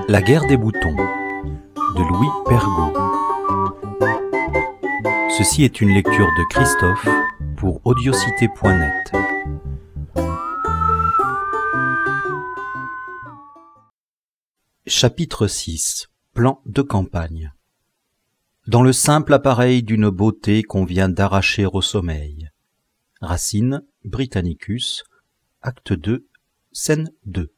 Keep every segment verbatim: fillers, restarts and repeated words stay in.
La guerre des boutons de Louis Pergaud. Ceci est une lecture de Christophe pour audiocité point net. Chapitre six. Plan de campagne. Dans le simple appareil d'une beauté qu'on vient d'arracher au sommeil. Racine, Britannicus, acte deux, scène deux.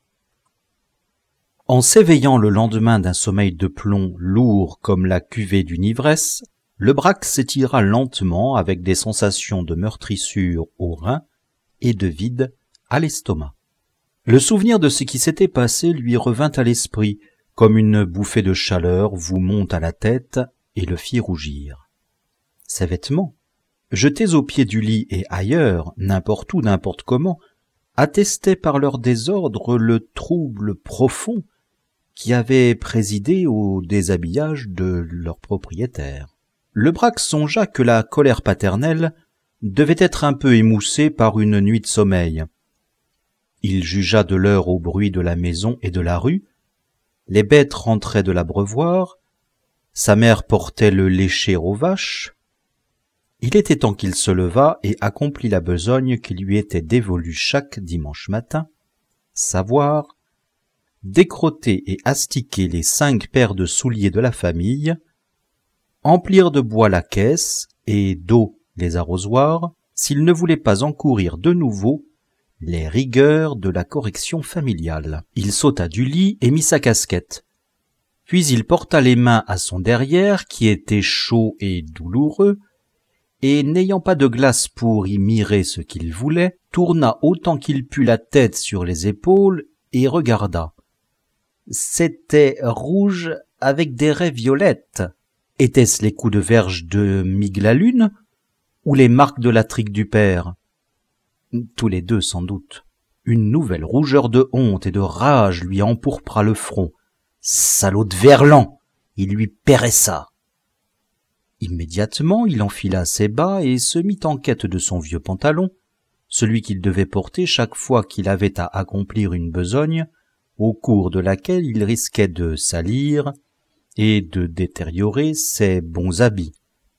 En s'éveillant le lendemain d'un sommeil de plomb lourd comme la cuvée d'une ivresse, le braque s'étira lentement avec des sensations de meurtrissure aux reins et de vide à l'estomac. Le souvenir de ce qui s'était passé lui revint à l'esprit, comme une bouffée de chaleur vous monte à la tête et le fit rougir. Ses vêtements, jetés au pied du lit et ailleurs, n'importe où, n'importe comment, attestaient par leur désordre le trouble profond qui avait présidé au déshabillage de leur propriétaire. Le braque songea que la colère paternelle devait être un peu émoussée par une nuit de sommeil. Il jugea de l'heure au bruit de la maison et de la rue. Les bêtes rentraient de l'abreuvoir. Sa mère portait le lécher aux vaches. Il était temps qu'il se levât et accomplît la besogne qui lui était dévolue chaque dimanche matin, savoir décrotter et astiquer les cinq paires de souliers de la famille, emplir de bois la caisse et d'eau les arrosoirs, s'il ne voulait pas encourir de nouveau les rigueurs de la correction familiale. Il sauta du lit et mit sa casquette. Puis il porta les mains à son derrière, qui était chaud et douloureux, et n'ayant pas de glace pour y mirer ce qu'il voulait, tourna autant qu'il put la tête sur les épaules et regarda. C'était rouge avec des raies violettes. Étaient-ce les coups de verge de Miglalune ou les marques de la trique du père? Tous les deux sans doute. Une nouvelle rougeur de honte et de rage lui empourpra le front. Salaud de verlan! Il lui paierait ça! Immédiatement, il enfila ses bas et se mit en quête de son vieux pantalon, celui qu'il devait porter chaque fois qu'il avait à accomplir une besogne, au cours de laquelle il risquait de salir et de détériorer ses bons habits.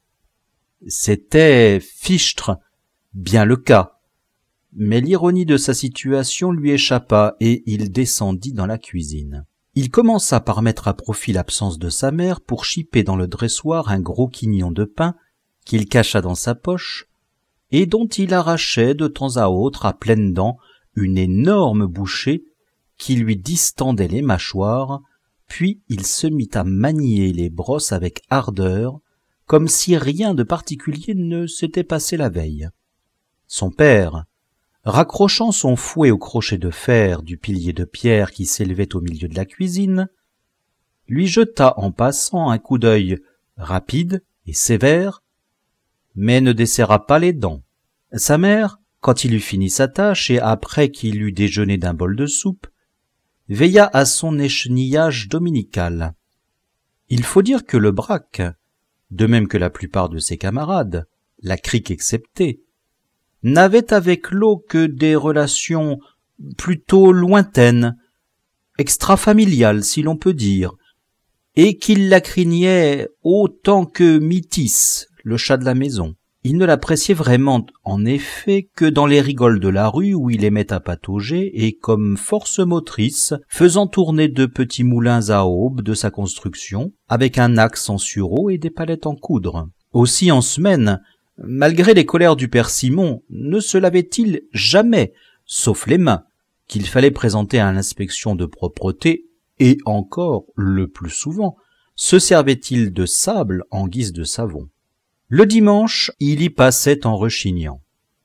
C'était fichtre, bien le cas, mais l'ironie de sa situation lui échappa et il descendit dans la cuisine. Il commença par mettre à profit l'absence de sa mère pour chipper dans le dressoir un gros quignon de pain qu'il cacha dans sa poche et dont il arrachait de temps à autre à pleines dents une énorme bouchée qui lui distendait les mâchoires, puis il se mit à manier les brosses avec ardeur, comme si rien de particulier ne s'était passé la veille. Son père, raccrochant son fouet au crochet de fer du pilier de pierre qui s'élevait au milieu de la cuisine, lui jeta en passant un coup d'œil rapide et sévère, mais ne desserra pas les dents. Sa mère, quand il eut fini sa tâche et après qu'il eut déjeuné d'un bol de soupe, veilla à son échenillage dominical. Il faut dire que le braque, de même que la plupart de ses camarades, la crique exceptée, n'avait avec l'eau que des relations plutôt lointaines, extrafamiliales si l'on peut dire, et qu'il la craignait autant que Mitis, le chat de la maison. Il ne l'appréciait vraiment, en effet, que dans les rigoles de la rue où il aimait à patauger et comme force motrice, faisant tourner de petits moulins à aube de sa construction, avec un axe en sureau et des palettes en coudre. Aussi en semaine, malgré les colères du père Simon, ne se lavait-il jamais, sauf les mains, qu'il fallait présenter à l'inspection de propreté, et encore, le plus souvent, se servait-il de sable en guise de savon. Le dimanche, il y passait en rechignant.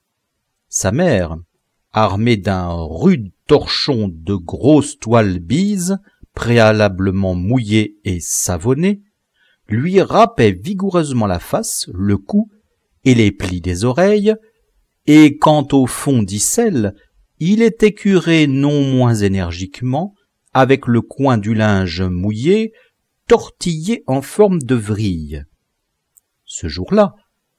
Sa mère, armée d'un rude torchon de grosses toiles bises, préalablement mouillées et savonnées, lui râpait vigoureusement la face, le cou et les plis des oreilles, et quant au fond d'icelle, il était curé non moins énergiquement, avec le coin du linge mouillé, tortillé en forme de vrille. Ce jour-là,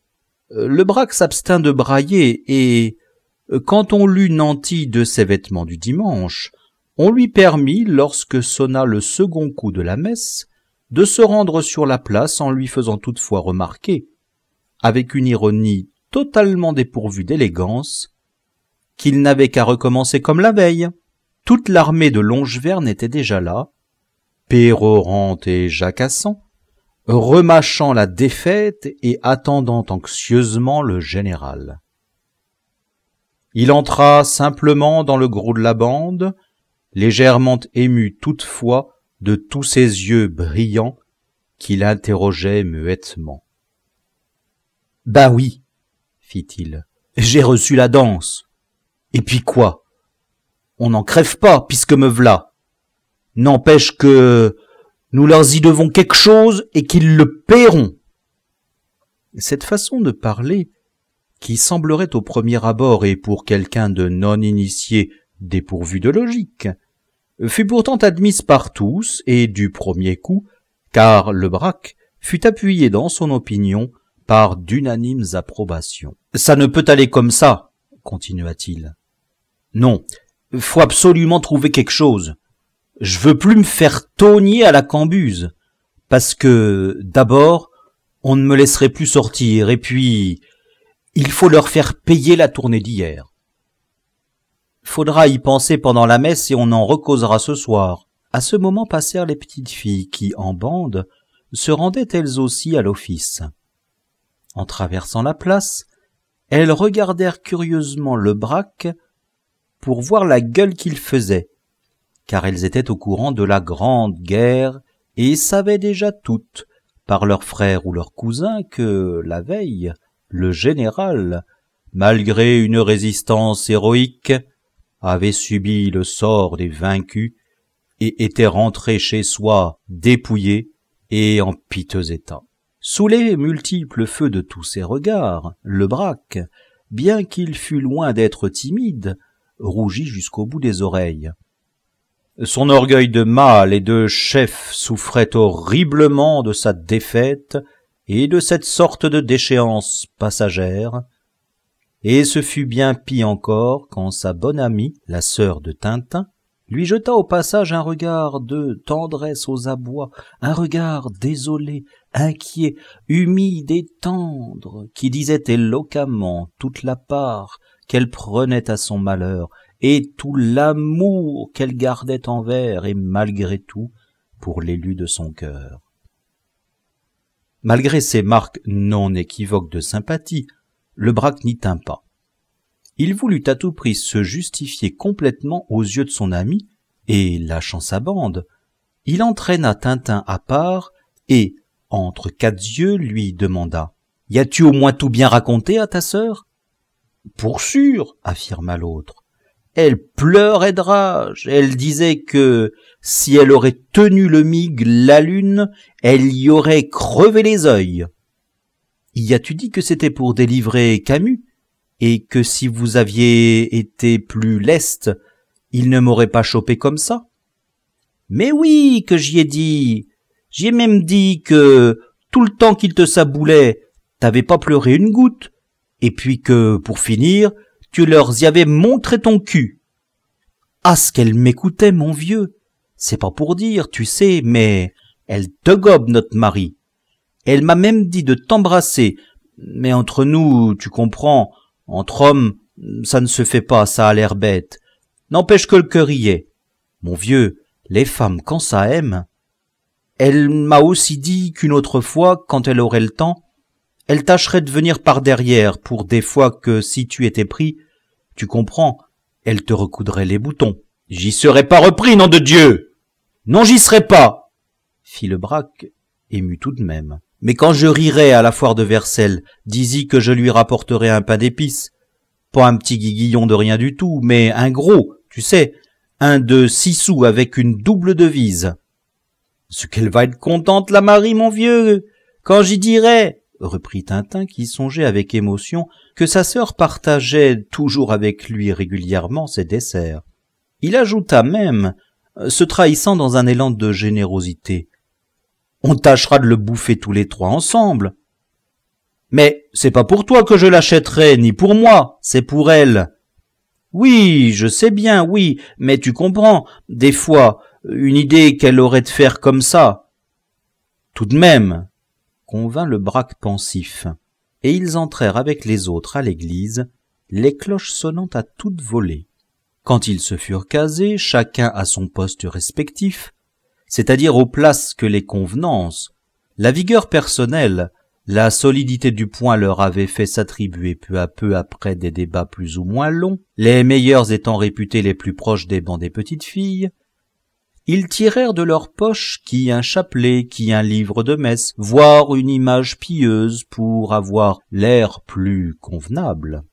le braque s'abstint de brailler et, quand on l'eut nanti de ses vêtements du dimanche, On lui permit, lorsque sonna le second coup de la messe, de se rendre sur la place en lui faisant toutefois remarquer, avec une ironie totalement dépourvue d'élégance, qu'il n'avait qu'à recommencer comme la veille. Toute l'armée de Longeverne était déjà là, pérorante et jacassant, remâchant la défaite et attendant anxieusement le général. Il entra simplement dans le gros de la bande, légèrement ému toutefois de tous ses yeux brillants qui l'interrogeaient muettement. « Ben oui, fit-il, j'ai reçu la danse. Et puis quoi? On n'en crève pas, puisque me v'là. N'empêche que nous leur y devons quelque chose et qu'ils le paieront. » Cette façon de parler, qui semblerait au premier abord et pour quelqu'un de non initié dépourvu de logique, fut pourtant admise par tous et du premier coup, car le braque fut appuyé dans son opinion par d'unanimes approbations. « Ça ne peut aller comme ça, » continua-t-il. « Non, faut absolument trouver quelque chose. Je veux plus me faire togner à la cambuse, parce que, d'abord, on ne me laisserait plus sortir, et puis, il faut leur faire payer la tournée d'hier. Faudra y penser pendant la messe et on en recausera ce soir. » À ce moment passèrent les petites filles qui, en bande, se rendaient elles aussi à l'office. En traversant la place, elles regardèrent curieusement le braque pour voir la gueule qu'il faisait, car elles étaient au courant de la grande guerre et savaient déjà toutes, par leurs frères ou leurs cousins, que, la veille, le général, malgré une résistance héroïque, avait subi le sort des vaincus et était rentré chez soi dépouillé et en piteux état. Sous les multiples feux de tous ses regards, le braque, bien qu'il fût loin d'être timide, rougit jusqu'au bout des oreilles. Son orgueil de mâle et de chef souffrait horriblement de sa défaite et de cette sorte de déchéance passagère, et ce fut bien pis encore quand sa bonne amie, la sœur de Tintin, lui jeta au passage un regard de tendresse aux abois, un regard désolé, inquiet, humide et tendre, qui disait éloquemment toute la part qu'elle prenait à son malheur, et tout l'amour qu'elle gardait envers et malgré tout pour l'élu de son cœur. Malgré ces marques non équivoques de sympathie, le braque n'y tint pas. Il voulut à tout prix se justifier complètement aux yeux de son ami, et, lâchant sa bande, il entraîna Tintin à part et, entre quatre yeux, lui demanda « Y as-tu au moins tout bien raconté à ta sœur ?»« Pour sûr, » affirma l'autre. « Elle pleurait de rage, elle disait que, si elle aurait tenu le mig la lune, elle y aurait crevé les œils. »« Y as-tu dit que c'était pour délivrer Camus, et que si vous aviez été plus leste, il ne m'aurait pas chopé comme ça ?»« Mais oui, que j'y ai dit. J'y ai même dit que, tout le temps qu'il te saboulait, t'avais pas pleuré une goutte, et puis que, pour finir, tu leur y avais montré ton cul. » Ah, ce qu'elle m'écoutait, mon vieux. C'est pas pour dire, tu sais, mais elle te gobe, notre mari. Elle m'a même dit de t'embrasser, mais entre nous, tu comprends, entre hommes, ça ne se fait pas, ça a l'air bête. N'empêche que le cœur y est. Mon vieux, les femmes, quand ça aime... Elle m'a aussi dit qu'une autre fois, quand elle aurait le temps, elle tâcherait de venir par derrière pour des fois que si tu étais pris, tu comprends, elle te recoudrait les boutons. « J'y serais pas repris, nom de Dieu !»« Non, j'y serais pas !» fit le braque, ému tout de même. « Mais quand je rirai à la foire de Vercelles, dis-y que je lui rapporterai un pain d'épices. Pas un petit guiguillon de rien du tout, mais un gros, tu sais, un de six sous avec une double devise. » « Ce qu'elle va être contente, la Marie, mon vieux, quand j'y dirai, » reprit Tintin, qui songeait avec émotion que sa sœur partageait toujours avec lui régulièrement ses desserts. Il ajouta même, se trahissant dans un élan de générosité, « On tâchera de le bouffer tous les trois ensemble. »« Mais c'est pas pour toi que je l'achèterai, ni pour moi, c'est pour elle. » Oui, je sais bien, oui, mais tu comprends, des fois, une idée qu'elle aurait de faire comme ça. Tout de même, convint le Braque pensif, et ils entrèrent avec les autres à l'église, les cloches sonnant à toute volée. Quand ils se furent casés, chacun à son poste respectif, c'est-à-dire aux places que les convenances, la vigueur personnelle, la solidité du poing leur avait fait s'attribuer peu à peu après des débats plus ou moins longs, les meilleurs étant réputés les plus proches des bancs des petites filles, ils tirèrent de leur poche qui un chapelet, qui un livre de messe, voire une image pieuse pour avoir l'air plus convenable.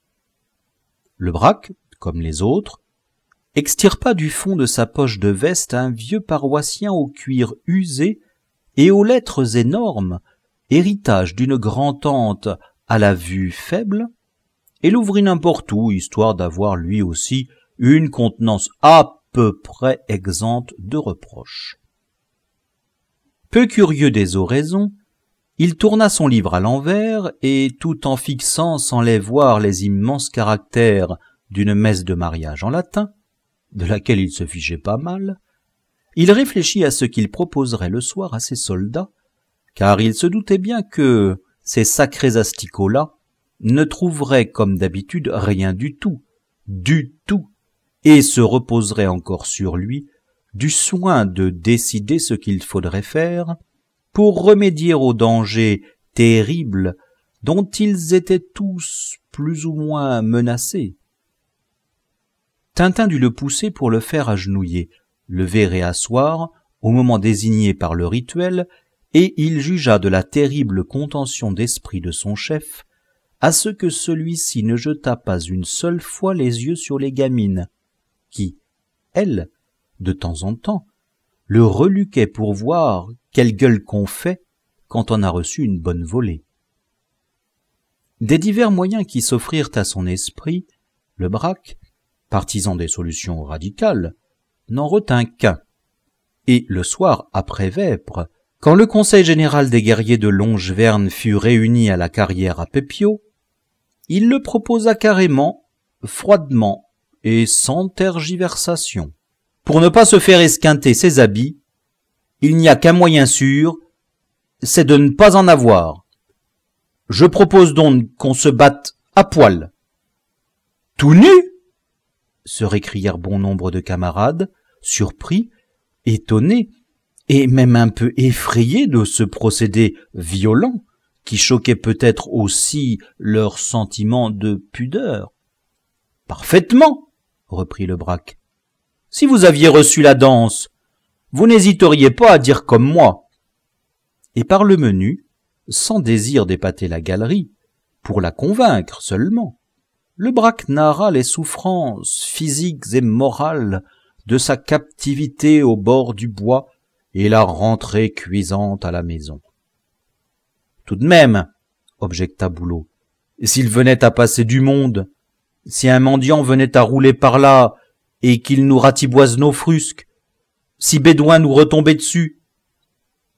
Le Braque, comme les autres, extirpa du fond de sa poche de veste un vieux paroissien au cuir usé et aux lettres énormes, héritage d'une grand-tante à la vue faible, et l'ouvrit n'importe où, histoire d'avoir lui aussi une contenance à peu près exempte de reproches. Peu curieux des oraisons, il tourna son livre à l'envers et, tout en fixant sans les voir les immenses caractères d'une messe de mariage en latin, de laquelle il se fichait pas mal, il réfléchit à ce qu'il proposerait le soir à ses soldats, car il se doutait bien que ces sacrés asticots-là ne trouveraient comme d'habitude rien du tout, du tout, et se reposeraient encore sur lui du soin de décider ce qu'il faudrait faire pour remédier aux dangers terribles dont ils étaient tous plus ou moins menacés. Tintin dut le pousser pour le faire agenouiller, lever et asseoir au moment désigné par le rituel, et il jugea de la terrible contention d'esprit de son chef à ce que celui-ci ne jeta pas une seule fois les yeux sur les gamines, qui, elles, de temps en temps, le reluquaient pour voir quelle gueule qu'on fait quand on a reçu une bonne volée. Des divers moyens qui s'offrirent à son esprit, le Braque, partisan des solutions radicales, n'en retint qu'un, et le soir après vêpres, quand le conseil général des guerriers de Longeverne fut réuni à la carrière à Pépiaux, il le proposa carrément, froidement et sans tergiversation. Pour ne pas se faire esquinter ses habits, il n'y a qu'un moyen sûr, c'est de ne pas en avoir. Je propose donc qu'on se batte à poil. Tout nu? Se récrièrent bon nombre de camarades, surpris, étonnés, et même un peu effrayés de ce procédé violent, qui choquait peut-être aussi leur sentiment de pudeur. « Parfaitement, » reprit le Braque. « Si vous aviez reçu la danse, vous n'hésiteriez pas à dire comme moi. » Et par le menu, sans désir d'épater la galerie, pour la convaincre seulement, le Braque narra les souffrances physiques et morales de sa captivité au bord du bois et la rentrée cuisante à la maison. « Tout de même, » objecta Boulot, « s'il venait à passer du monde, si un mendiant venait à rouler par là et qu'il nous ratiboise nos frusques, si Bédouin nous retombait dessus. »« D'abord, »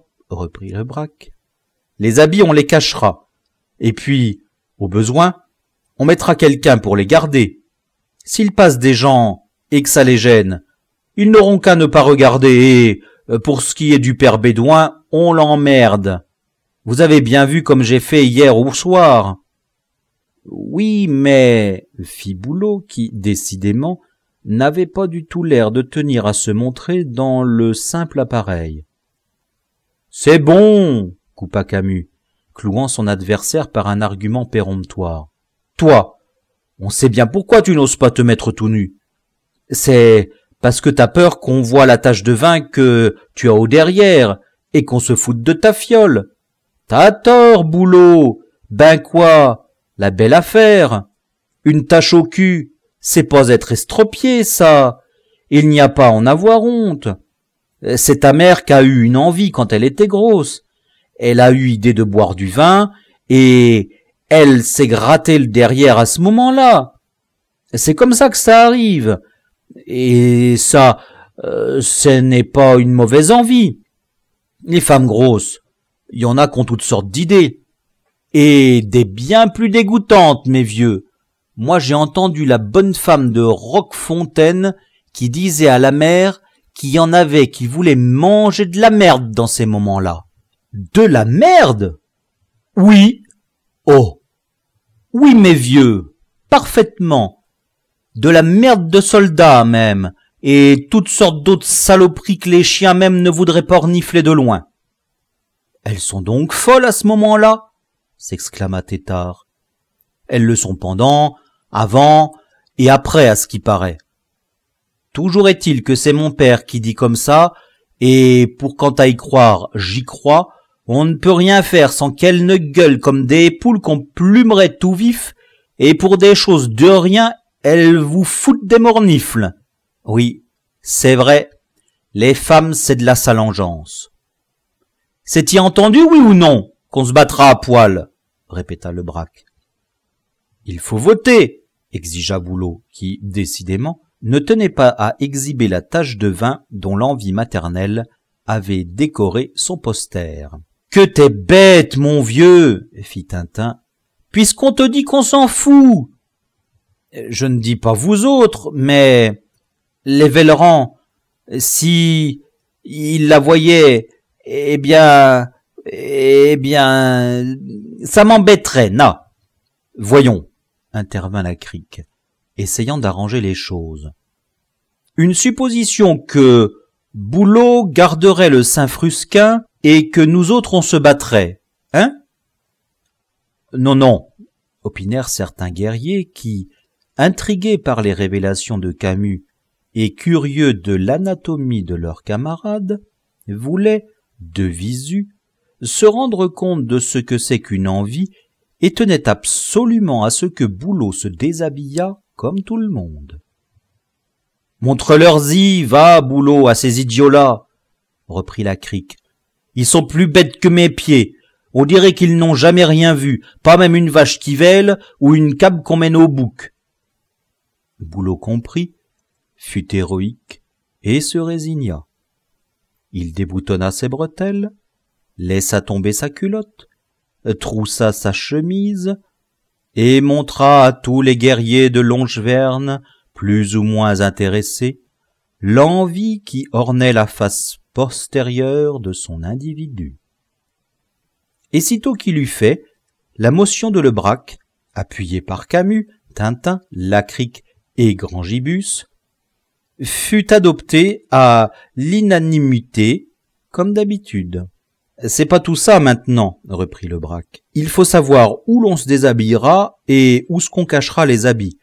reprit le Braque, « les habits on les cachera, et puis, au besoin, on mettra quelqu'un pour les garder. S'il passe des gens et que ça les gêne, ils n'auront qu'à ne pas regarder et, pour ce qui est du père Bédouin, on l'emmerde. Vous avez bien vu comme j'ai fait hier au soir. »« Oui, mais... » fit Boulot, qui, décidément, n'avait pas du tout l'air de tenir à se montrer dans le simple appareil. « C'est bon !» coupa Camus, clouant son adversaire par un argument péremptoire. « Toi, on sait bien pourquoi tu n'oses pas te mettre tout nu. C'est parce que t'as peur qu'on voie la tache de vin que tu as au derrière et qu'on se foute de ta fiole. T'as tort, Boulot. Ben quoi, la belle affaire. Une tache au cul, c'est pas être estropié, ça. Il n'y a pas à en avoir honte. C'est ta mère qui a eu une envie quand elle était grosse. Elle a eu idée de boire du vin et elle s'est gratté le derrière à ce moment-là. C'est comme ça que ça arrive. Et ça, euh, ce n'est pas une mauvaise envie. Les femmes grosses, il y en a qui ont toutes sortes d'idées. Et des bien plus dégoûtantes, mes vieux. moi j'ai entendu la bonne femme de Roquefontaine qui disait à la mère qu'il y en avait qui voulaient manger de la merde dans ces moments-là. De la merde? Oui. Oh. Oui, mes vieux. Parfaitement. De la merde de soldats, même. Et toutes sortes d'autres saloperies que les chiens même ne voudraient pas renifler de loin. Elles sont donc folles à ce moment-là? S'exclama Tétart. Elles le sont pendant, avant et après, à ce qui paraît. Toujours est-il que c'est mon père qui dit comme ça, et pour quant à y croire, j'y crois, on ne peut rien faire sans qu'elles ne gueulent comme des poules qu'on plumerait tout vif, et pour des choses de rien, elles vous foutent des mornifles. Oui, c'est vrai, les femmes c'est de la salangeance. C'est-y entendu, oui ou non, qu'on se battra à poil? Répéta le Braque. Il faut voter, exigea Boulot, qui, décidément, ne tenait pas à exhiber la tache de vin dont l'envie maternelle avait décoré son poster. « Que t'es bête, mon vieux !» fit Tintin. « Puisqu'on te dit qu'on s'en fout !»« Je ne dis pas vous autres, mais les Vellerans, si ils la voyaient, eh bien, eh bien, ça m'embêterait, na. Voyons, intervint la Crique, essayant d'arranger les choses. Une supposition que Boulot garderait le Saint-Frusquin et que nous autres on se battrait, hein? Non, non, opinèrent certains guerriers qui, intrigués par les révélations de Camus et curieux de l'anatomie de leurs camarades, voulaient, de visu, se rendre compte de ce que c'est qu'une envie et tenaient absolument à ce que Boulot se déshabillât comme tout le monde. « Montre-leur-y, va, Boulot, à ces idiots-là !» reprit la Crique. « Ils sont plus bêtes que mes pieds. On dirait qu'ils n'ont jamais rien vu, pas même une vache qui vèle ou une cabe qu'on mène au bouc. » Boulot comprit, fut héroïque et se résigna. Il déboutonna ses bretelles, laissa tomber sa culotte, troussa sa chemise et montra à tous les guerriers de Longeverne, plus ou moins intéressés, l'envie qui ornait la face postérieure de son individu. Et sitôt qu'il eut fait, la motion de Lebrac, appuyée par Camus, Tintin, Lacrique et Grand Gibus, fut adoptée à l'unanimité comme d'habitude. « C'est pas tout ça maintenant, » reprit Lebrac. « Il faut savoir où l'on se déshabillera et où ce qu'on cachera les habits.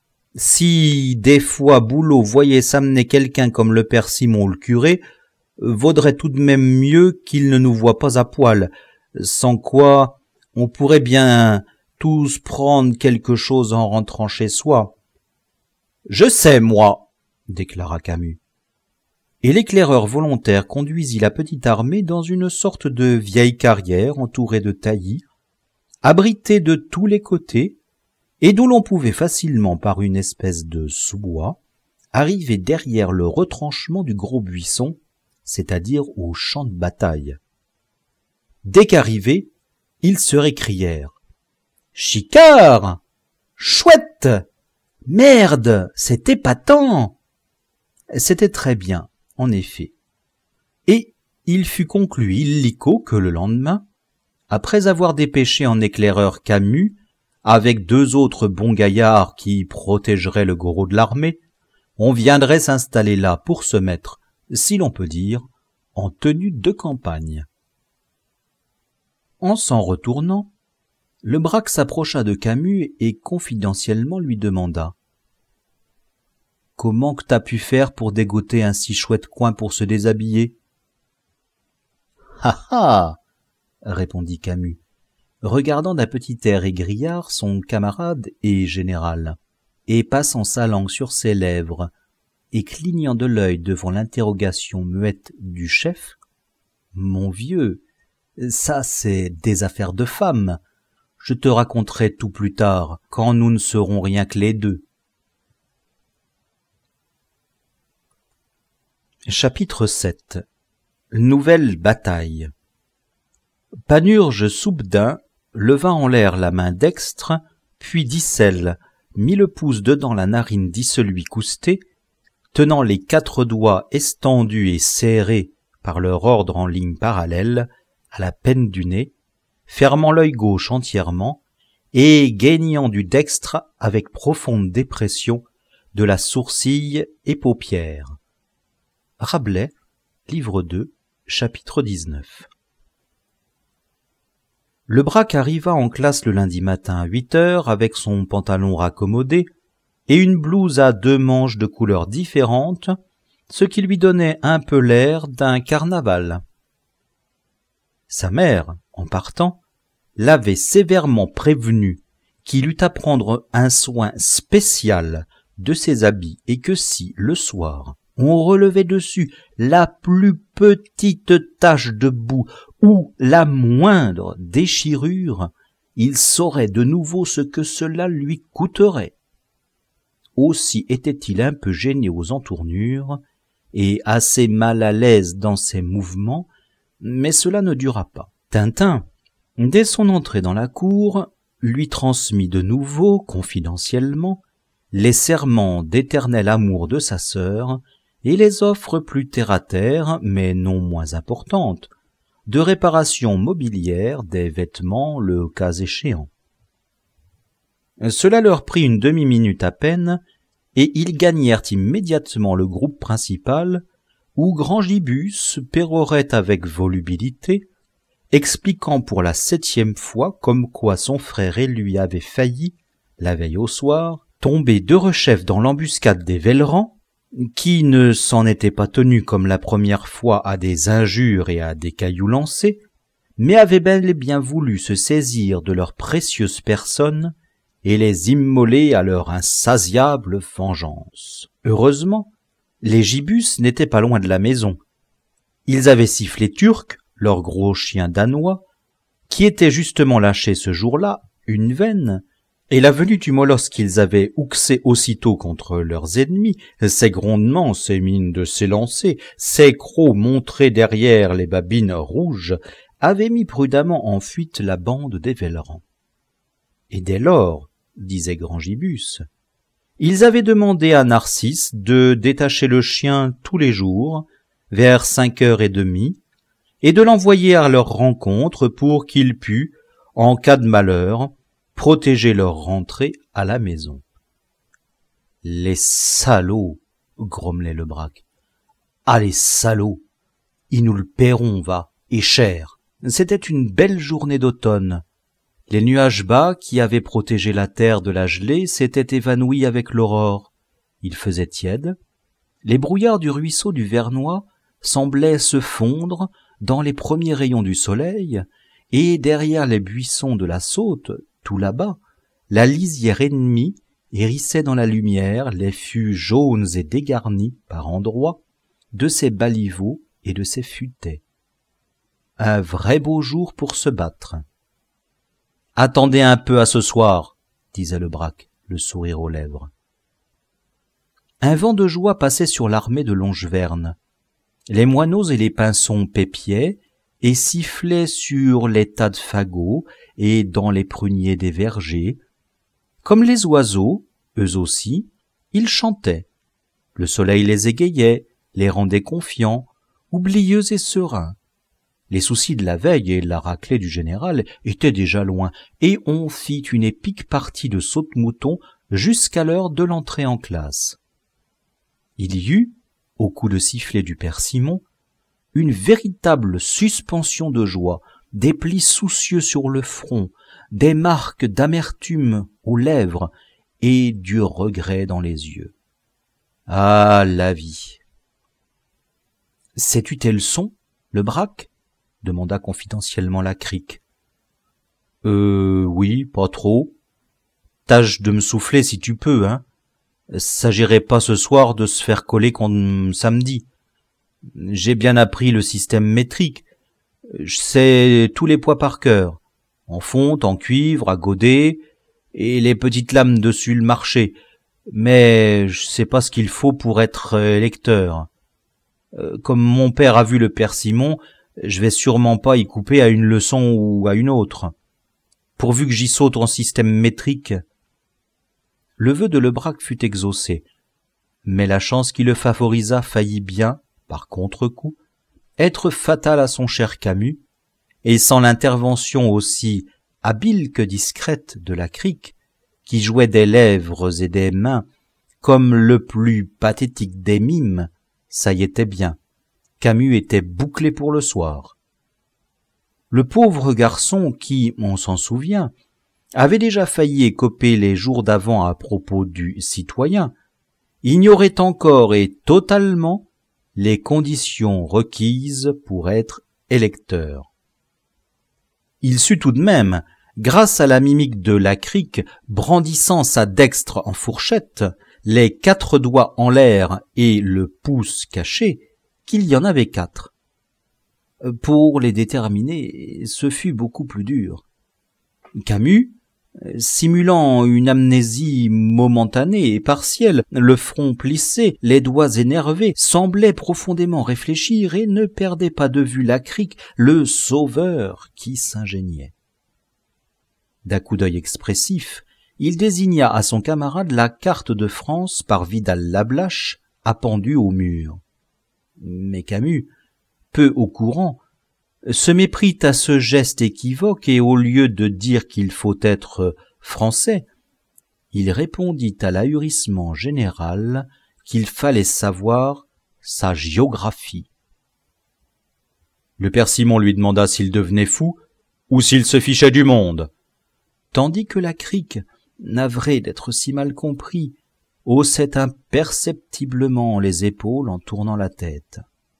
Si des fois Boulot voyait s'amener quelqu'un comme le père Simon ou le curé, vaudrait tout de même mieux qu'il ne nous voie pas à poil, sans quoi on pourrait bien tous prendre quelque chose en rentrant chez soi. »« Je sais, moi !» déclara Camus. Et l'éclaireur volontaire conduisit la petite armée dans une sorte de vieille carrière entourée de taillis, abritée de tous les côtés, et d'où l'on pouvait facilement, par une espèce de sous-bois, arriver derrière le retranchement du gros buisson, c'est-à-dire au champ de bataille. Dès qu'arrivés, ils se récrièrent. « Chicard! Chouette! Merde! C'est épatant !» C'était très bien, en effet. Et il fut conclu illico que le lendemain, après avoir dépêché en éclaireur Camus, avec deux autres bons gaillards qui protégeraient le gros de l'armée, on viendrait s'installer là pour se mettre, si l'on peut dire, en tenue de campagne. En s'en retournant, Lebrac s'approcha de Camus et confidentiellement lui demanda « Comment que t'as pu faire pour dégoter un si chouette coin pour se déshabiller ?»« Ha ha !» répondit Camus, regardant d'un petit air égrillard son camarade et général, et passant sa langue sur ses lèvres, et clignant de l'œil devant l'interrogation muette du chef. « Mon vieux, ça c'est des affaires de femmes. Je te raconterai tout plus tard, quand nous ne serons rien que les deux. » Chapitre sept. Nouvelle bataille. Panurge Soubdain leva en l'air la main dextre, puis d'Icelle, mit le pouce dedans la narine, dit celui cousté, tenant les quatre doigts estendus et serrés par leur ordre en ligne parallèle, à la peine du nez, fermant l'œil gauche entièrement, et gaignant du dextre avec profonde dépression de la sourcille et paupière. Rabelais, livre deux, chapitre dix-neuf. Le Braque arriva en classe le lundi matin à huit heures avec son pantalon raccommodé et une blouse à deux manches de couleurs différentes, ce qui lui donnait un peu l'air d'un carnaval. Sa mère, en partant, l'avait sévèrement prévenu qu'il eût à prendre un soin spécial de ses habits et que si, le soir, on relevait dessus la plus petite tache de boue ou la moindre déchirure, il saurait de nouveau ce que cela lui coûterait. Aussi était-il un peu gêné aux entournures et assez mal à l'aise dans ses mouvements, mais cela ne dura pas. Tintin, dès son entrée dans la cour, lui transmit de nouveau, confidentiellement, les serments d'éternel amour de sa sœur et les offres plus terre-à-terre, mais non moins importantes, de réparation mobilière des vêtements le cas échéant. Cela leur prit une demi-minute à peine, et ils gagnèrent immédiatement le groupe principal, où Grand Gibus pérorait avec volubilité, expliquant pour la septième fois comme quoi son frère et lui avaient failli, la veille au soir, tomber derechef dans l'embuscade des Vellerans, qui ne s'en étaient pas tenus comme la première fois à des injures et à des cailloux lancés, mais avaient bel et bien voulu se saisir de leurs précieuses personnes et les immoler à leur insatiable vengeance. Heureusement, les Gibus n'étaient pas loin de la maison. Ils avaient sifflé Turc, leur gros chien danois, qui était justement lâché ce jour-là, une veine, et la venue du molosse qu'ils avaient ouxé aussitôt contre leurs ennemis, ses grondements, ses mines de s'élancer, ses crocs montrés derrière les babines rouges, avaient mis prudemment en fuite la bande des Vellerans. Et dès lors, disait Grand Gibus, ils avaient demandé à Narcisse de détacher le chien tous les jours, vers cinq heures et demie, et de l'envoyer à leur rencontre pour qu'il pût, en cas de malheur, protéger leur rentrée à la maison. « Les salauds !» grommelait le Braque. « Ah, les salauds ! Ils nous le paieront, va, et cher !» C'était une belle journée d'automne. Les nuages bas qui avaient protégé la terre de la gelée s'étaient évanouis avec l'aurore. Il faisait tiède. Les brouillards du ruisseau du Vernois semblaient se fondre dans les premiers rayons du soleil, et derrière les buissons de la Saute, tout là-bas, la lisière ennemie hérissait dans la lumière les fûts jaunes et dégarnis, par endroits, de ses baliveaux et de ses futaies. Un vrai beau jour pour se battre. « Attendez un peu à ce soir, » disait le Braque, le sourire aux lèvres. Un vent de joie passait sur l'armée de Longeverne. Les moineaux et les pinsons pépiaient et sifflaient sur les tas de fagots et dans les pruniers des vergers. Comme les oiseaux, eux aussi, ils chantaient. Le soleil les égayait, les rendait confiants, oublieux et sereins. Les soucis de la veille et la raclée du général étaient déjà loin, et on fit une épique partie de saute-mouton jusqu'à l'heure de l'entrée en classe. Il y eut, au coup de sifflet du père Simon, une véritable suspension de joie, des plis soucieux sur le front, des marques d'amertume aux lèvres et du regret dans les yeux. Ah, la vie! Sais-tu tes leçons, le Braque? Demanda confidentiellement la Crique. Euh, oui, pas trop. Tâche de me souffler si tu peux, hein. S'agirait pas ce soir de se faire coller comme samedi. J'ai bien appris le système métrique. Je sais tous les poids par cœur. En fonte, en cuivre, à godet, et les petites lames dessus le marché. Mais je sais pas ce qu'il faut pour être lecteur. Comme mon père a vu le père Simon, je vais sûrement pas y couper à une leçon ou à une autre. Pourvu que j'y saute en système métrique. Le vœu de Lebraque fut exaucé, mais la chance qui le favorisa faillit bien, par contre-coup, être fatale à son cher Camus, et sans l'intervention aussi habile que discrète de la crique, qui jouait des lèvres et des mains comme le plus pathétique des mimes, ça y était bien. Camus était bouclé pour le soir. Le pauvre garçon qui, on s'en souvient, avait déjà failli écoper les jours d'avant à propos du citoyen, ignorait encore et totalement les conditions requises pour être électeur. Il sut tout de même, grâce à la mimique de la crique, brandissant sa dextre en fourchette, les quatre doigts en l'air et le pouce caché, qu'il y en avait quatre. Pour les déterminer, ce fut beaucoup plus dur. Camus, simulant une amnésie momentanée et partielle, le front plissé, les doigts énervés, semblait profondément réfléchir et ne perdait pas de vue la crique, le sauveur qui s'ingéniait. D'un coup d'œil expressif, il désigna à son camarade la carte de France par Vidal-Lablache, appendue au mur. Mais Camus, peu au courant, se méprit à ce geste équivoque et au lieu de dire qu'il faut être français, il répondit à l'ahurissement général qu'il fallait savoir sa géographie. Le père Simon lui demanda s'il devenait fou ou s'il se fichait du monde, tandis que la crique, navrée d'être si mal compris, haussait imperceptiblement les épaules en tournant la tête.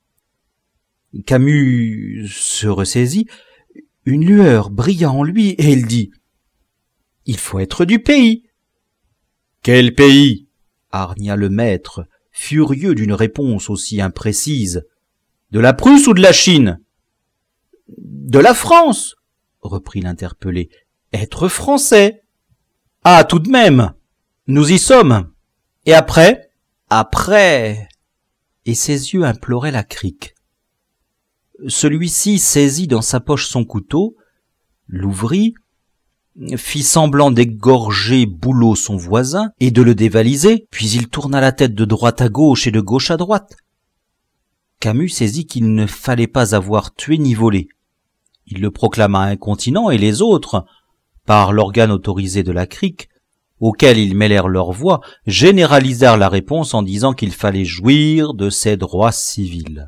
Camus se ressaisit, une lueur brilla en lui et il dit « Il faut être du pays !»« Quel pays ?» hargna le maître, furieux d'une réponse aussi imprécise. « De la Prusse ou de la Chine ?»« De la France !» reprit l'interpellé. « Être français !»« Ah, tout de même ! Nous y sommes ! Et après ?»« Après !» Et ses yeux imploraient la crique. Celui-ci saisit dans sa poche son couteau, l'ouvrit, fit semblant d'égorger boulot son voisin et de le dévaliser, puis il tourna la tête de droite à gauche et de gauche à droite. Camus saisit qu'il ne fallait pas avoir tué ni volé. Il le proclama incontinent et les autres, par l'organe autorisé de la crique, auquel ils mêlèrent leur voix, généralisèrent la réponse en disant qu'il fallait jouir de ses droits civils.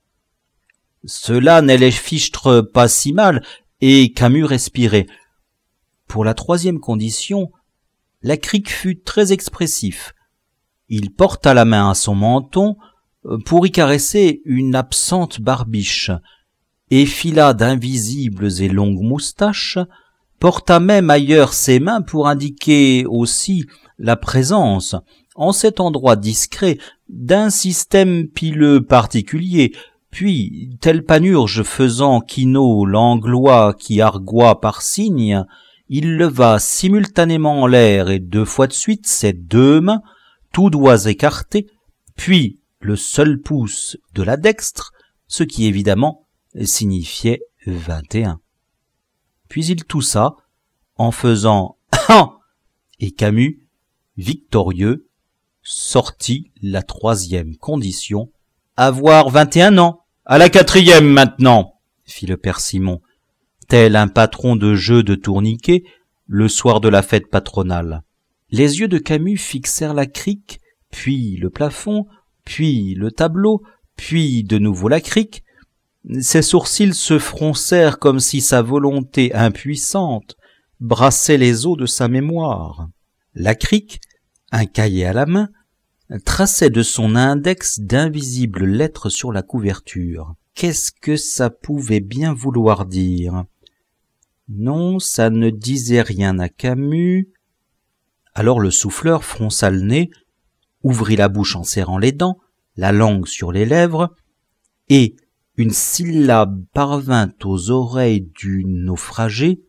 Cela ne les fichtre pas si mal, et Camus respirait. Pour la troisième condition, la crique fut très expressif. Il porta la main à son menton pour y caresser une absente barbiche, effila d'invisibles et longues moustaches, porta même ailleurs ses mains pour indiquer aussi la présence, en cet endroit discret, d'un système pileux particulier. Puis, tel Panurge faisant Quinault l'anglois qui argoit par signe, il leva simultanément en l'air et deux fois de suite ses deux mains, tous doigts écartés, puis le seul pouce de la dextre, ce qui évidemment signifiait vingt et un. Puis il toussa, en faisant « Ah !» et Camus, victorieux, sortit la troisième condition, avoir vingt et un ans. À la quatrième maintenant, fit le père Simon, tel un patron de jeu de tourniquet, le soir de la fête patronale. Les yeux de Camus fixèrent la crique, puis le plafond, puis le tableau, puis de nouveau la crique. Ses sourcils se froncèrent comme si sa volonté impuissante brassait les os de sa mémoire. La crique, un cahier à la main, traçait de son index d'invisibles lettres sur la couverture. Qu'est-ce que ça pouvait bien vouloir dire? Non, ça ne disait rien à Camus. Alors le souffleur fronça le nez, ouvrit la bouche en serrant les dents, la langue sur les lèvres, et une syllabe parvint aux oreilles du naufragé.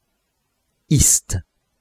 Iste.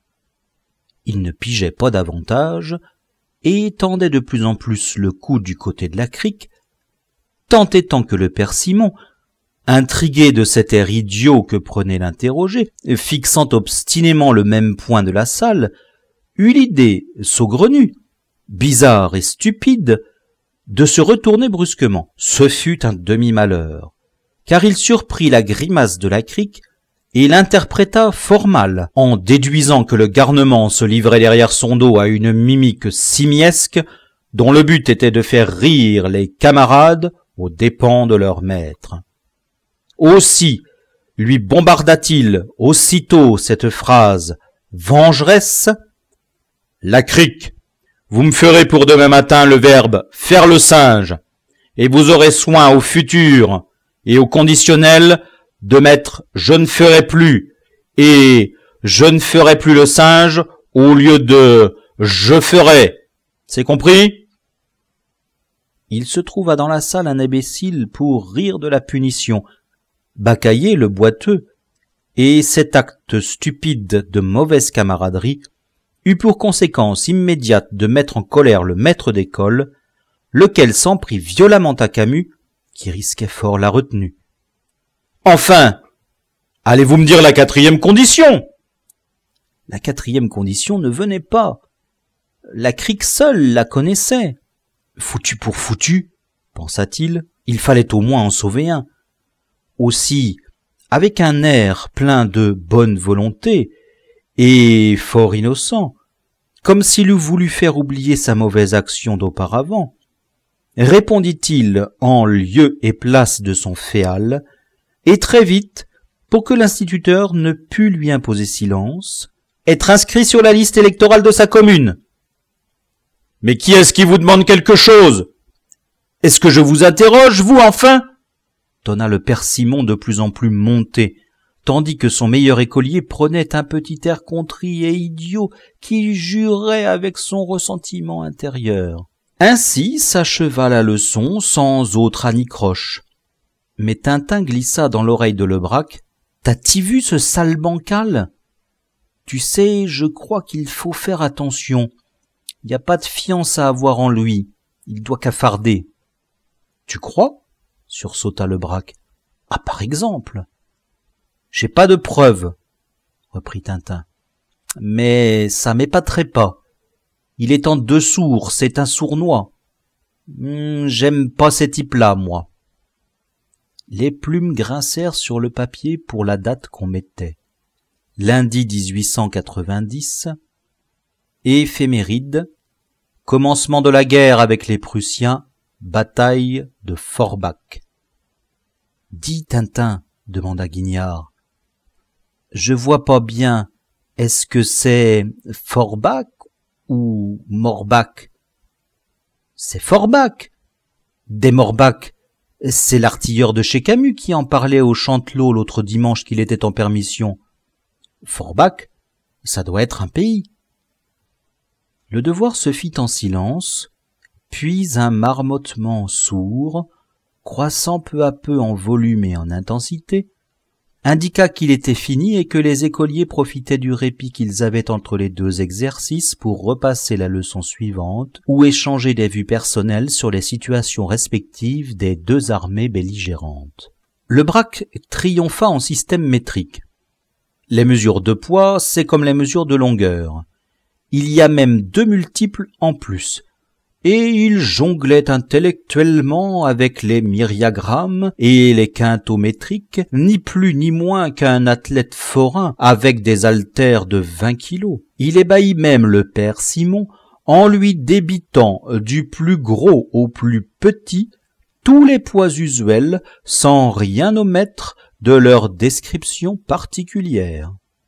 Il ne pigeait pas davantage, et tendait de plus en plus le cou du côté de la crique, tant et tant que le père Simon, intrigué de cet air idiot que prenait l'interrogé, fixant obstinément le même point de la salle, eut l'idée saugrenue, bizarre et stupide, de se retourner brusquement. Ce fut un demi-malheur, car il surprit la grimace de la crique et l'interpréta fort mal, en déduisant que le garnement se livrait derrière son dos à une mimique simiesque dont le but était de faire rire les camarades aux dépens de leur maître. Aussi lui bombarda-t-il aussitôt cette phrase vengeresse. « La crique, vous me ferez pour demain matin le verbe faire le singe, et vous aurez soin au futur et au conditionnel de mettre je ne ferai plus et je ne ferai plus le singe au lieu de je ferai. C'est compris ?» Il se trouva dans la salle un imbécile pour rire de la punition, Baccailler le boiteux, et cet acte stupide de mauvaise camaraderie eut pour conséquence immédiate de mettre en colère le maître d'école, lequel s'en prit violemment à Camus, qui risquait fort la retenue. « Enfin, allez-vous me dire la quatrième condition ?» La quatrième condition ne venait pas. La crique seule la connaissait. Foutu pour foutu, pensa-t-il, il fallait au moins en sauver un. Aussi, avec un air plein de bonne volonté et fort innocent, comme s'il eût voulu faire oublier sa mauvaise action d'auparavant, répondit-il en lieu et place de son féal, et très vite, pour que l'instituteur ne pût lui imposer silence, être inscrit sur la liste électorale de sa commune. « Mais qui est-ce qui vous demande quelque chose? Est-ce que je vous interroge, vous, enfin ?» tonna le père Simon de plus en plus monté, tandis que son meilleur écolier prenait un petit air contrit et idiot qui jurait avec son ressentiment intérieur. Ainsi s'acheva la leçon sans autre anicroche. Mais Tintin glissa dans l'oreille de Lebrac. « T'as-tu vu ce sale bancal? Tu sais, je crois qu'il faut faire attention. Il n'y a pas de fiance à avoir en lui. Il doit cafarder. »« Tu crois ?» sursauta Lebrac. « Ah, par exemple !»« J'ai pas de preuves, » reprit Tintin. « Mais ça m'épaterait pas. Il est en deux sourds, c'est un sournois. Hum, j'aime pas ces types-là, moi. » Les plumes grincèrent sur le papier pour la date qu'on mettait. Lundi dix-huit cent quatre-vingt-dix, éphéméride, commencement de la guerre avec les Prussiens, bataille de Forbach. « Dis, Tintin, » demanda Guignard, « je vois pas bien, est-ce que c'est Forbach ou Morbach ?»« C'est Forbach. Des Morbach, c'est l'artilleur de chez Camus qui en parlait au Chantelot l'autre dimanche qu'il était en permission. Forbach, ça doit être un pays. » Le devoir se fit en silence, puis un marmottement sourd, croissant peu à peu en volume et en intensité, indiqua qu'il était fini et que les écoliers profitaient du répit qu'ils avaient entre les deux exercices pour repasser la leçon suivante ou échanger des vues personnelles sur les situations respectives des deux armées belligérantes. Lebrac triompha en système métrique. Les mesures de poids, c'est comme les mesures de longueur. Il y a même deux multiples en plus. Et il jonglait intellectuellement avec les myriagrammes et les quintométriques, ni plus ni moins qu'un athlète forain avec des haltères de vingt kilos. Il ébahit même le père Simon en lui débitant du plus gros au plus petit tous les poids usuels sans rien omettre de leur description particulière.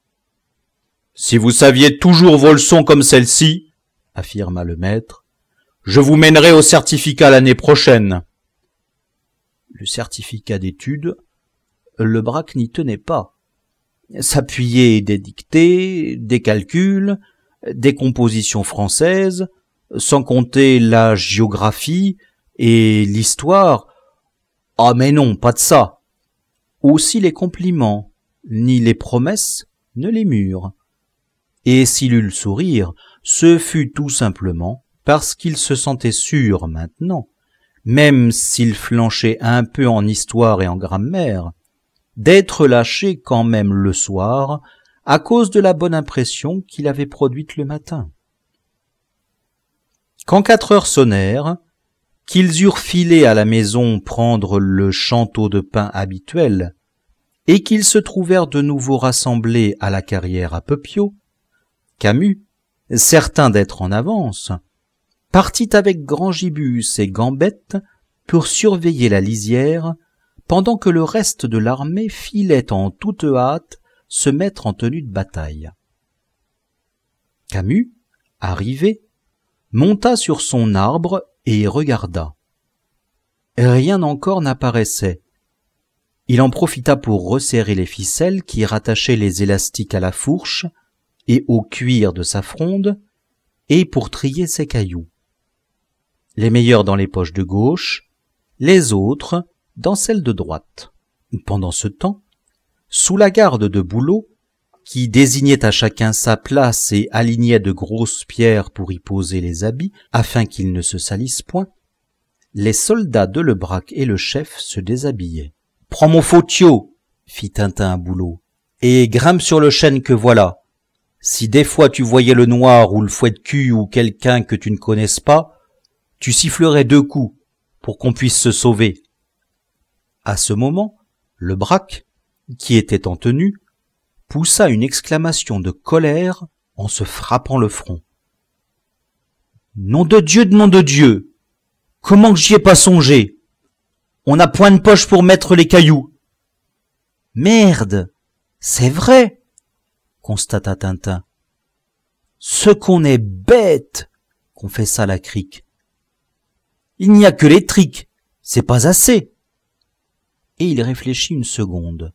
« Si vous saviez toujours vos leçons comme celle-ci, » affirma le maître, je vous mènerai au certificat l'année prochaine. Le certificat d'études, Lebrac n'y tenait pas. S'appuyer des dictées, des calculs, des compositions françaises, sans compter la géographie et l'histoire. Ah mais non, pas de ça. Aussi les compliments, ni les promesses, ne les murent. Et s'il eut le sourire, ce fut tout simplement parce qu'il se sentait sûr maintenant, même s'il flanchait un peu en histoire et en grammaire, d'être lâché quand même le soir à cause de la bonne impression qu'il avait produite le matin. Quand quatre heures sonnèrent, qu'ils eurent filé à la maison prendre le chanteau de pain habituel, et qu'ils se trouvèrent de nouveau rassemblés à la carrière à Peupiot, Camus, certain d'être en avance, partit avec Grangibus et Gambette pour surveiller la lisière, pendant que le reste de l'armée filait en toute hâte se mettre en tenue de bataille. Camus, arrivé, monta sur son arbre et regarda. Rien encore n'apparaissait. Il en profita pour resserrer les ficelles qui rattachaient les élastiques à la fourche et au cuir de sa fronde, et pour trier ses cailloux. Les meilleurs dans les poches de gauche, les autres dans celles de droite. Pendant ce temps, sous la garde de Boulot, qui désignait à chacun sa place et alignait de grosses pierres pour y poser les habits, afin qu'ils ne se salissent point, les soldats de Lebrac et le chef se déshabillaient. « Prends mon fautio !» fit Tintin à Boulot, « et grimpe sur le chêne que voilà. Si des fois tu voyais le noir ou le fouet de cul ou quelqu'un que tu ne connaisses pas, tu sifflerais deux coups pour qu'on puisse se sauver. » À ce moment, Lebrac, qui était en tenue, poussa une exclamation de colère en se frappant le front. « Nom de Dieu de nom de Dieu! Comment que j'y ai pas songé? On n'a point de poche pour mettre les cailloux. »« Merde, c'est vrai !» constata Tintin. « Ce qu'on est bête !» confessa la Crique. « Il n'y a que les triques, c'est pas assez. » Et il réfléchit une seconde.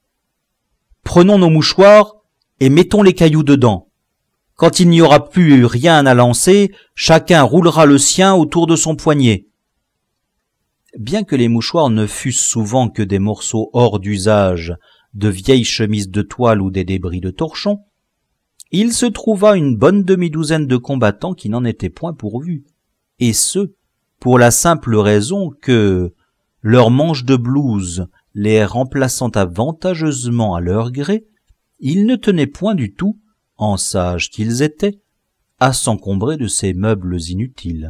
« Prenons nos mouchoirs et mettons les cailloux dedans. Quand il n'y aura plus rien à lancer, chacun roulera le sien autour de son poignet. » Bien que les mouchoirs ne fussent souvent que des morceaux hors d'usage, de vieilles chemises de toile ou des débris de torchons, il se trouva une bonne demi-douzaine de combattants qui n'en étaient point pourvus, et ce, pour la simple raison que, leurs manches de blouse les remplaçant avantageusement à leur gré, ils ne tenaient point du tout, en sages qu'ils étaient, à s'encombrer de ces meubles inutiles.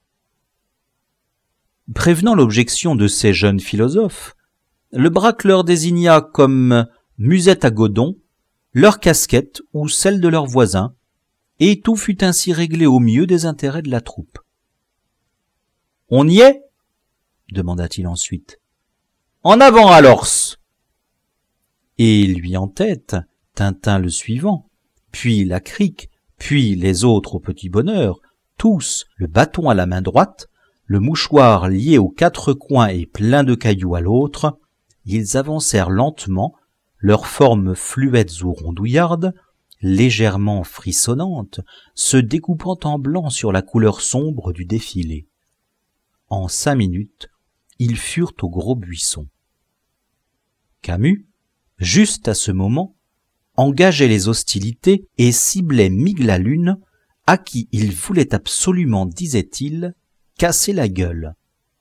Prévenant l'objection de ces jeunes philosophes, Lebrac leur désigna comme musette à godon leur casquette ou celle de leurs voisins, et tout fut ainsi réglé au mieux des intérêts de la troupe. « On y est ?» demanda-t-il ensuite. « En avant alors !» Et lui en tête, Tintin le suivant, puis la Crique, puis les autres au petit bonheur, tous, le bâton à la main droite, le mouchoir lié aux quatre coins et plein de cailloux à l'autre, ils avancèrent lentement, leurs formes fluettes ou rondouillardes, légèrement frissonnantes, se découpant en blanc sur la couleur sombre du défilé. En cinq minutes, ils furent au gros buisson. Camus, juste à ce moment, engageait les hostilités et ciblait Miglaloune, à qui il voulait absolument, disait-il, casser la gueule.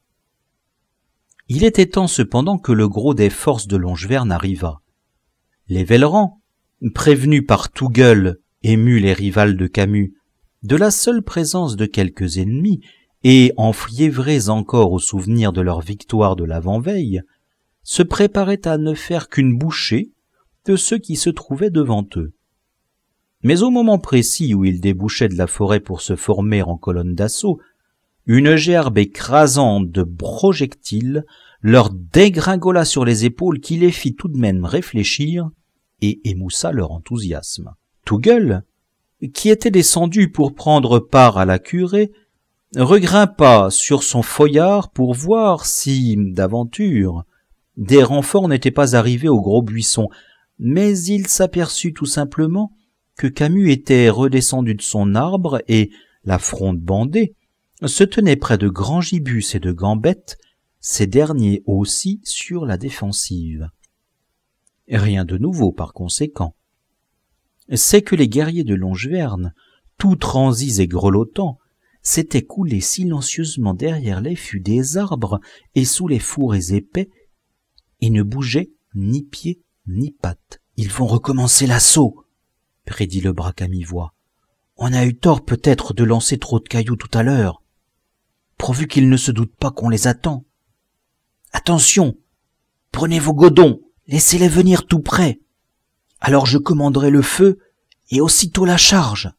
Il était temps cependant que le gros des forces de Longeverne arriva. Les Vellerans, prévenus par Tougueul, émus les rivales de Camus, de la seule présence de quelques ennemis, et enfiévrés encore au souvenir de leur victoire de l'avant-veille, se préparaient à ne faire qu'une bouchée de ceux qui se trouvaient devant eux. Mais au moment précis où ils débouchaient de la forêt pour se former en colonne d'assaut, une gerbe écrasante de projectiles leur dégringola sur les épaules qui les fit tout de même réfléchir et émoussa leur enthousiasme. Tougueul, qui était descendu pour prendre part à la curée, regrimpa sur son feuillard pour voir si, d'aventure, des renforts n'étaient pas arrivés au gros buisson, mais il s'aperçut tout simplement que Camus était redescendu de son arbre et, la fronde bandée, se tenait près de Grangibus et de Gambette, ces derniers aussi sur la défensive. Rien de nouveau par conséquent. C'est que les guerriers de Longeverne, tout transis et grelottants, s'étaient coulés silencieusement derrière les fûts des arbres et sous les fourrés épais, et ne bougeaient ni pieds ni pattes. « Ils vont recommencer l'assaut !» prédit Lebrac à mi-voix. « On a eu tort peut-être de lancer trop de cailloux tout à l'heure, pourvu qu'ils ne se doutent pas qu'on les attend. Attention, prenez vos godons, laissez-les venir tout près. Alors je commanderai le feu et aussitôt la charge.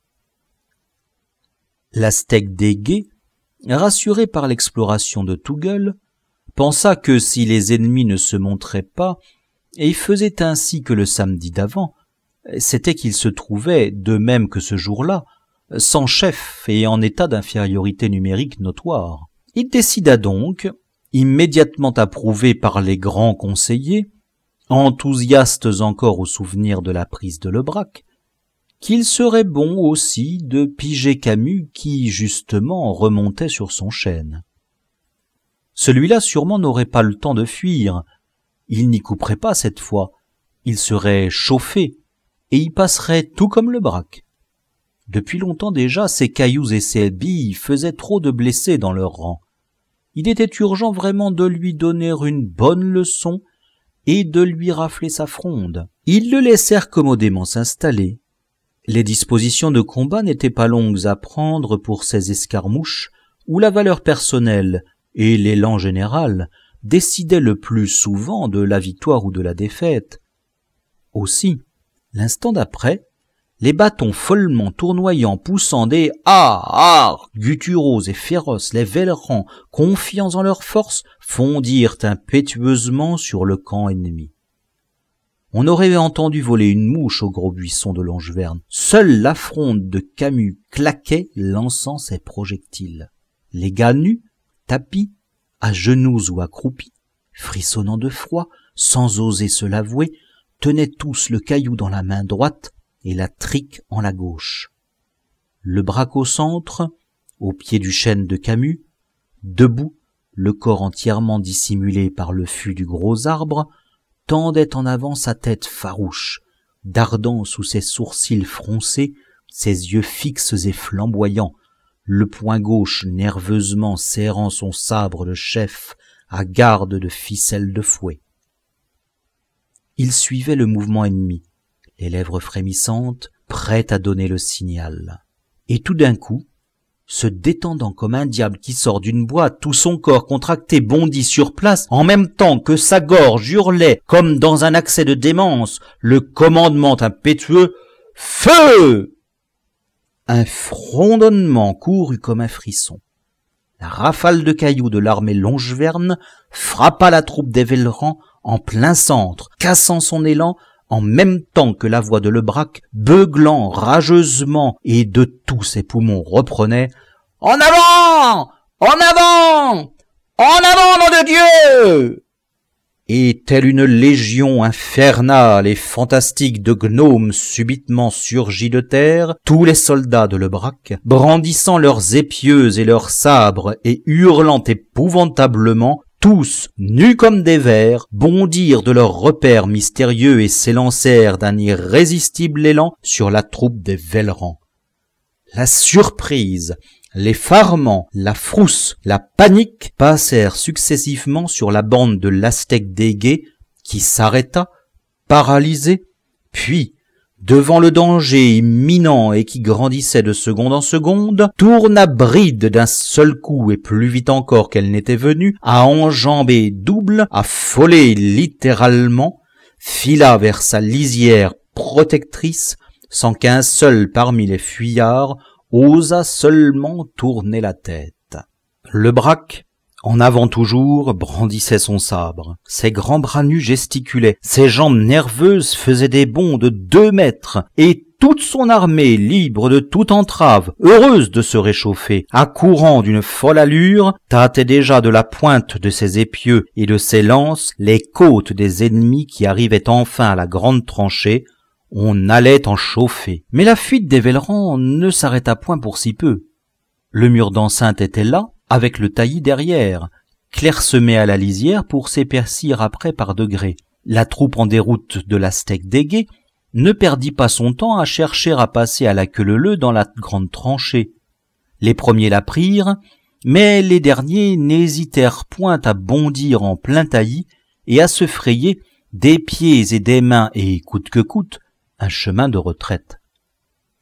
L'Aztèque des guets, rassuré par l'exploration de Tougal, pensa que si les ennemis ne se montraient pas, et faisait ainsi que le samedi d'avant, c'était qu'il se trouvait, de même que ce jour-là, sans chef et en état d'infériorité numérique notoire. Il décida donc, immédiatement approuvé par les grands conseillers, enthousiastes encore au souvenir de la prise de Lebrac, qu'il serait bon aussi de piger Camus qui, justement, remontait sur son chêne. Celui-là sûrement n'aurait pas le temps de fuir, il n'y couperait pas cette fois, il serait chauffé, et y passerait tout comme Lebrac. Depuis longtemps déjà, ces cailloux et ces billes faisaient trop de blessés dans leur rang. Il était urgent vraiment de lui donner une bonne leçon et de lui rafler sa fronde. Ils le laissèrent commodément s'installer. Les dispositions de combat n'étaient pas longues à prendre pour ces escarmouches où la valeur personnelle et l'élan général décidaient le plus souvent de la victoire ou de la défaite. Aussi, l'instant d'après, les bâtons follement tournoyants poussant des « ah, ah » gutturaux et féroces, les Vellerans, confiants en leur force, fondirent impétueusement sur le camp ennemi. On aurait entendu voler une mouche au gros buisson de Longeverne. Seule la fronde de Camus claquait, lançant ses projectiles. Les gars nus, tapis, à genoux ou accroupis, frissonnant de froid, sans oser se l'avouer, tenaient tous le caillou dans la main droite et la trique en la gauche. Lebrac au centre, au pied du chêne de Camus, debout, le corps entièrement dissimulé par le fût du gros arbre, tendait en avant sa tête farouche, dardant sous ses sourcils froncés, ses yeux fixes et flamboyants, le poing gauche nerveusement serrant son sabre de chef à garde de ficelle de fouet. Il suivait le mouvement ennemi, les lèvres frémissantes, prêtes à donner le signal. Et tout d'un coup, se détendant comme un diable qui sort d'une boîte, tout son corps contracté bondit sur place, en même temps que sa gorge hurlait, comme dans un accès de démence, le commandement impétueux « Feu !» Un frondonnement courut comme un frisson. La rafale de cailloux de l'armée Longeverne frappa la troupe des Vellerans en plein centre, cassant son élan, en même temps que la voix de Lebrac, beuglant rageusement et de tous ses poumons reprenait « En avant! En avant! En avant, nom de Dieu !» Et telle une légion infernale et fantastique de gnomes subitement surgis de terre, tous les soldats de Lebrac, brandissant leurs épieux et leurs sabres et hurlant épouvantablement, tous, nus comme des vers, bondirent de leurs repères mystérieux et s'élancèrent d'un irrésistible élan sur la troupe des Vellerans. La surprise, l'effarement, la frousse, la panique passèrent successivement sur la bande de l'Aztèque des guets, qui s'arrêta, paralysée, puis, devant le danger imminent et qui grandissait de seconde en seconde, tourna bride d'un seul coup et plus vite encore qu'elle n'était venue, à enjamber double, à voler littéralement, fila vers sa lisière protectrice, sans qu'un seul parmi les fuyards osa seulement tourner la tête. Lebrac, en avant toujours, brandissait son sabre. Ses grands bras nus gesticulaient, ses jambes nerveuses faisaient des bonds de deux mètres, et toute son armée, libre de toute entrave, heureuse de se réchauffer, accourant d'une folle allure, tâtait déjà de la pointe de ses épieux et de ses lances les côtes des ennemis qui arrivaient enfin à la grande tranchée. On allait en chauffer. Mais la fuite des Vellerans ne s'arrêta point pour si peu. Le mur d'enceinte était là, avec le taillis derrière, clairsemé à la lisière pour s'épaissir après par degrés. La troupe en déroute de l'Aztèque des guets ne perdit pas son temps à chercher à passer à la queue leu-leu dans la grande tranchée. Les premiers la prirent, mais les derniers n'hésitèrent point à bondir en plein taillis et à se frayer des pieds et des mains et, coûte que coûte, un chemin de retraite.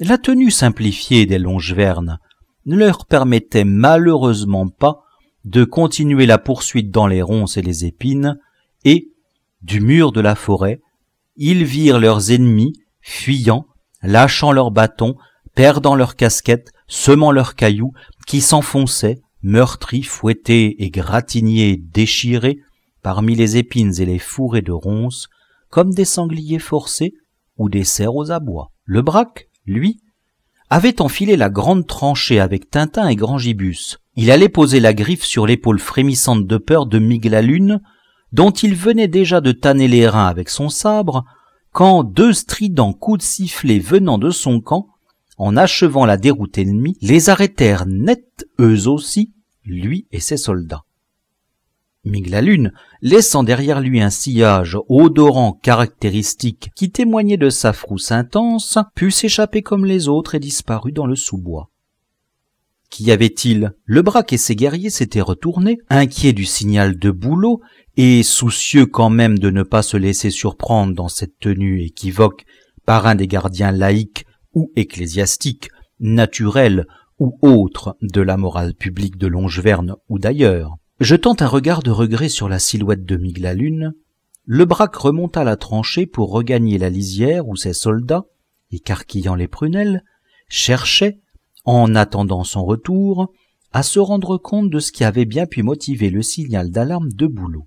La tenue simplifiée des Longevernes ne leur permettait malheureusement pas de continuer la poursuite dans les ronces et les épines, et, du mur de la forêt, ils virent leurs ennemis fuyant, lâchant leurs bâtons, perdant leurs casquettes, semant leurs cailloux, qui s'enfonçaient, meurtris, fouettés et gratignés, déchirés, parmi les épines et les fourrés de ronces, comme des sangliers forcés ou des cerfs aux abois. Le Braque, lui, avait enfilé la grande tranchée avec Tintin et Grand Gibus. Il allait poser la griffe sur l'épaule frémissante de peur de Miglalune, dont il venait déjà de tanner les reins avec son sabre, quand deux stridents coups de sifflet venant de son camp, en achevant la déroute ennemie, les arrêtèrent net eux aussi, lui et ses soldats. Miglalune, laissant derrière lui un sillage odorant caractéristique qui témoignait de sa frousse intense, put s'échapper comme les autres et disparut dans le sous-bois. Qu'y avait-il? Le Braque et ses guerriers s'étaient retournés, inquiets du signal de Boulot et soucieux quand même de ne pas se laisser surprendre dans cette tenue équivoque par un des gardiens laïques ou ecclésiastiques, naturels ou autres de la morale publique de Longevernes ou d'ailleurs. Jetant un regard de regret sur la silhouette de Miglalune, le Braque remonta la tranchée pour regagner la lisière où ses soldats, écarquillant les prunelles, cherchaient, en attendant son retour, à se rendre compte de ce qui avait bien pu motiver le signal d'alarme de Boulot.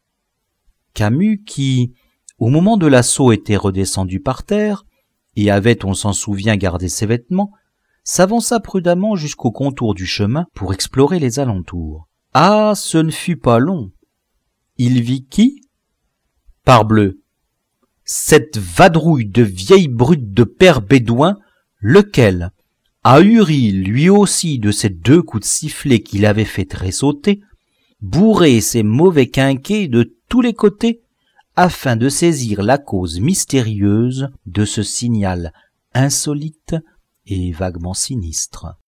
Camus, qui, au moment de l'assaut, était redescendu par terre, et avait, on s'en souvient, gardé ses vêtements, s'avança prudemment jusqu'au contour du chemin pour explorer les alentours. Ah, ce ne fut pas long. Il vit qui? Parbleu, cette vadrouille de vieille brute de père bédouin, lequel, ahuri lui aussi de ces deux coups de sifflet qu'il avait fait tressauter, bourrait ses mauvais quinquets de tous les côtés afin de saisir la cause mystérieuse de ce signal insolite et vaguement sinistre.